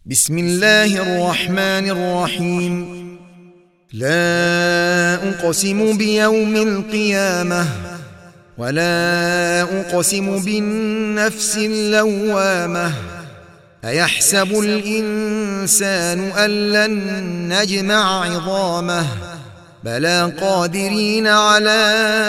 بسم الله الرحمن الرحيم. لا أقسم بيوم القيامة ولا أقسم بالنفس اللوامة. أيحسب الإنسان أن لن نجمع عظامه بلى قادرين على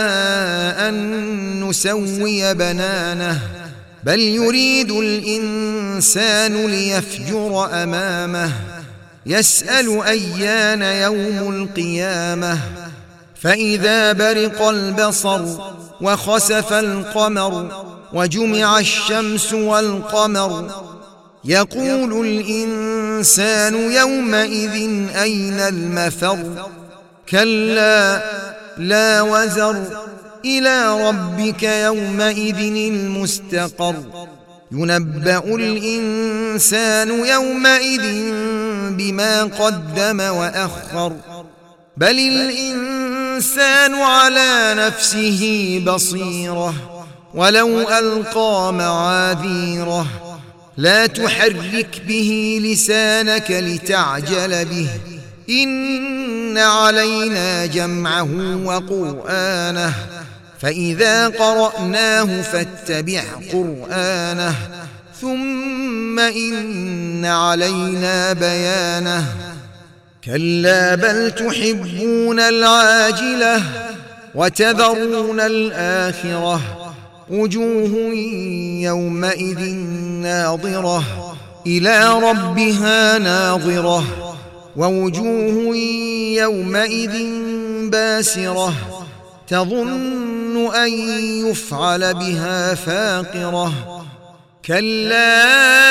أن نسوي بنانه بل يريد الإنسان ليفجر أمامه يسأل أيان يوم القيامة. فإذا برق البصر وخسف القمر وجمع الشمس والقمر يقول الإنسان يومئذ أين المفر. كلا لا وزر إلى ربك يومئذ المستقر. ينبأ الإنسان يومئذ بما قدم وأخر بل الإنسان على نفسه بصيرة ولو ألقى معاذيره. لا تحرك به لسانك لتعجل به إن علينا جمعه وقرآنه فإذا قرأناه فاتبع قرآنه ثم إن علينا بيانه. كلا بل تحبون العاجلة وتذرون الآخرة. وجوه يومئذ ناظرة إلى ربها ناظرة ووجوه يومئذ باسرة تظن أن يفعل بها فاقرة. كلا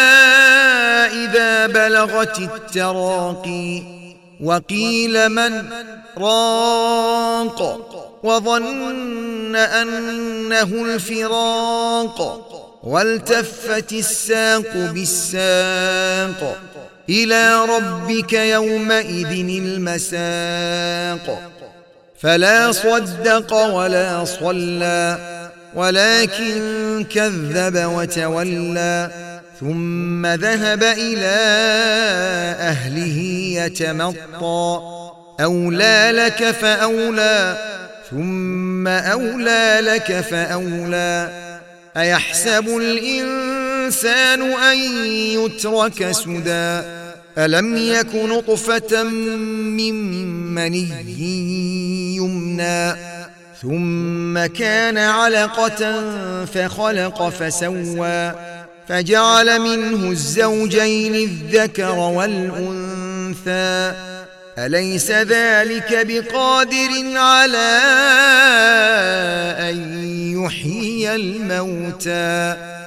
إذا بلغت التراقي وقيل من راق وظن أنه الفراق والتفت الساق بالساق إلى ربك يومئذ المساق. فلا صدق ولا صلى ولكن كذب وتولى ثم ذهب إلى أهله يتمطى. أولى لك فأولى ثم أولى لك فأولى. أيحسب الإنسان أن يترك سدى ألم يك نطفة من مني يمنى ثم كان علقة فخلق فسوى فجعل منه الزوجين الذكر والأنثى. أليس ذلك بقادر على أن يحيي الموتى